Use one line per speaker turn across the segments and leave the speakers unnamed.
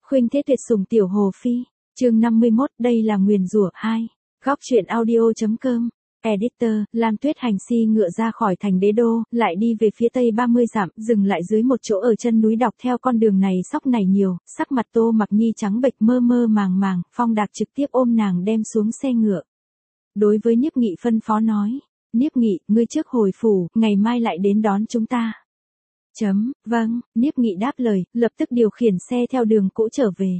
Khuynh Thế Tuyệt Sủng Tiểu Hồ Phi, chương 51, đây là nguyền rủa 2. Góc truyện audio.com. Editor, Lam Tuyết hành si ngựa ra khỏi thành Đế Đô, lại đi về phía tây 30 dặm, dừng lại dưới một chỗ ở chân núi dọc theo con đường này sóc này nhiều, sắc mặt Tô Mặc Nhi trắng bệch mơ mơ màng màng, Phong Đạc trực tiếp ôm nàng đem xuống xe ngựa. Đối với Niếp Nghị phân phó nói, Niếp Nghị, ngươi trước hồi phủ, ngày mai lại đến đón chúng ta. Vâng, Niếp Nghị đáp lời, lập tức điều khiển xe theo đường cũ trở về.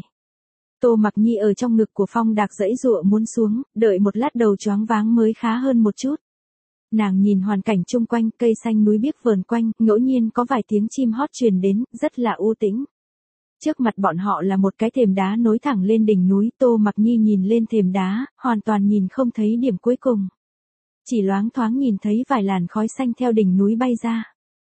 Tô Mặc Nhi ở trong ngực của Phong Đạc giãy giụa muốn xuống, đợi một lát đầu choáng váng mới khá hơn một chút. Nàng nhìn hoàn cảnh chung quanh, cây xanh núi biếc vờn quanh, ngẫu nhiên có vài tiếng chim hót truyền đến, rất là u tĩnh. Trước mặt bọn họ là một cái thềm đá nối thẳng lên đỉnh núi, Tô Mặc Nhi nhìn lên thềm đá, hoàn toàn nhìn không thấy điểm cuối cùng. Chỉ loáng thoáng nhìn thấy vài làn khói xanh theo đỉnh núi bay ra.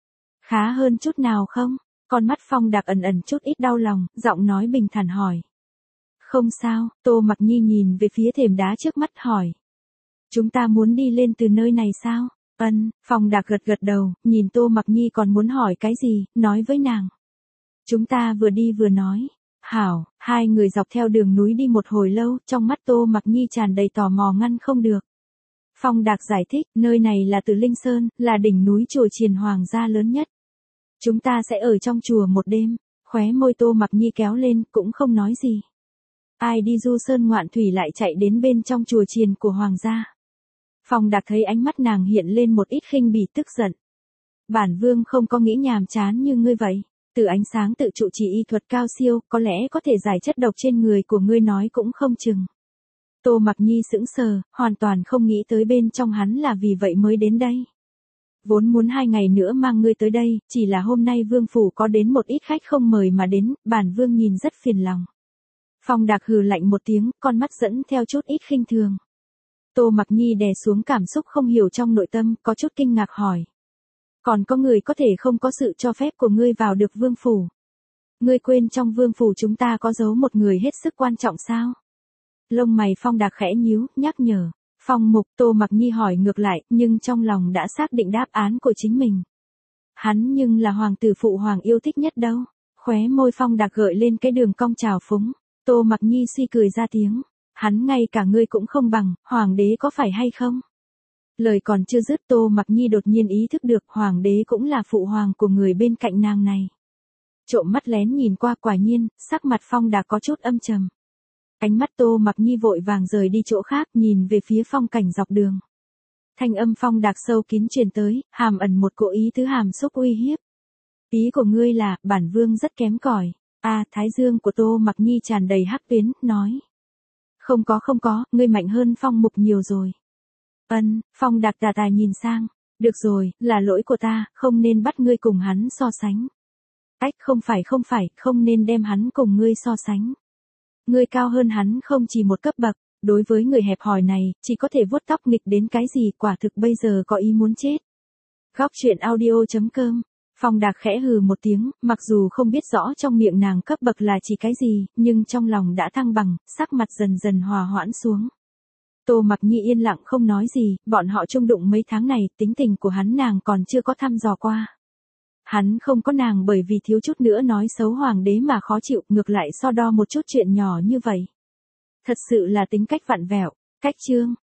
Khá hơn chút nào không? Con mắt Phong Đạc ẩn ẩn chút ít đau lòng, giọng nói bình thản hỏi. Không sao, Tô Mặc Nhi nhìn về phía thềm đá trước mắt hỏi. Chúng ta muốn đi lên từ nơi này sao? Phong Đạc gật gật đầu, nhìn Tô Mặc Nhi còn muốn hỏi cái gì, nói với nàng. Chúng ta vừa đi vừa nói. Hảo, hai người dọc theo đường núi đi một hồi lâu, trong mắt Tô Mặc Nhi tràn đầy tò mò ngăn không được. Phong Đạc giải thích, nơi này là Từ Linh Sơn, là đỉnh núi chùa Chiền Hoàng gia lớn nhất. Chúng ta sẽ ở trong chùa một đêm, khóe môi Tô Mặc Nhi kéo lên, cũng không nói gì. Ai đi du sơn ngoạn thủy lại chạy đến bên trong chùa chiền của Hoàng gia. Phong Đạc thấy ánh mắt nàng hiện lên một ít khinh bỉ tức giận. Bản vương không có nghĩ nhàm chán như ngươi vậy. Từ ánh sáng tự trụ trì y thuật cao siêu, có lẽ có thể giải chất độc trên người của ngươi nói cũng không chừng. Tô Mặc Nhi sững sờ, hoàn toàn không nghĩ tới bên trong hắn là vì vậy mới đến đây. Vốn muốn 2 ngày nữa mang ngươi tới đây, chỉ là hôm nay vương phủ có đến một ít khách không mời mà đến, bản vương nhìn rất phiền lòng. Phong Đạc hừ lạnh một tiếng, con mắt dẫn theo chút ít khinh thường. Tô Mặc Nhi đè xuống cảm xúc không hiểu trong nội tâm, có chút kinh ngạc hỏi. Còn có người có thể không có sự cho phép của ngươi vào được vương phủ? Ngươi quên trong vương phủ chúng ta có giấu một người hết sức quan trọng sao? Lông mày Phong Đạc khẽ nhíu, nhắc nhở. Phong Mục, Tô Mặc Nhi hỏi ngược lại, nhưng trong lòng đã xác định đáp án của chính mình. Hắn nhưng là hoàng tử phụ hoàng yêu thích nhất đâu. Khóe môi Phong Đạc gợi lên cái đường cong trào phúng. Tô Mặc Nhi suy cười ra tiếng. Hắn ngay cả ngươi cũng không bằng, hoàng đế có phải hay không? Lời còn chưa dứt Tô Mặc Nhi đột nhiên ý thức được hoàng đế cũng là phụ hoàng của người bên cạnh nàng này. Trộm mắt lén nhìn qua quả nhiên, sắc mặt Phong Đạc có chút âm trầm. Ánh mắt Tô Mặc Nhi vội vàng rời đi chỗ khác nhìn về phía phong cảnh dọc đường. Thanh âm Phong Đạc sâu kín truyền tới, hàm ẩn một cỗ ý tứ hàm xúc uy hiếp. Ý của ngươi là, bản vương rất kém cỏi. Thái dương của Tô Mặc Nhi tràn đầy hắc tuyến, nói. Không có, ngươi mạnh hơn Phong Mục nhiều rồi. Phong Đạc tà tà nhìn sang. Được rồi, là lỗi của ta, không nên bắt ngươi cùng hắn so sánh. Không phải, không nên đem hắn cùng ngươi so sánh. Ngươi cao hơn hắn không chỉ một cấp bậc, đối với người hẹp hòi này, chỉ có thể vuốt tóc nghịch đến cái gì, quả thực bây giờ có ý muốn chết. Góc truyện audio.com. Phong Đạc khẽ hừ một tiếng, mặc dù không biết rõ trong miệng nàng cấp bậc là chỉ cái gì, nhưng trong lòng đã thăng bằng, sắc mặt dần dần hòa hoãn xuống. Tô Mặc Nhi yên lặng không nói gì, bọn họ chung đụng mấy tháng này, tính tình của hắn nàng còn chưa có thăm dò qua. Hắn không có nàng bởi vì thiếu chút nữa nói xấu hoàng đế mà khó chịu, ngược lại so đo một chút chuyện nhỏ như vậy. Thật sự là tính cách vặn vẹo. Cách chương.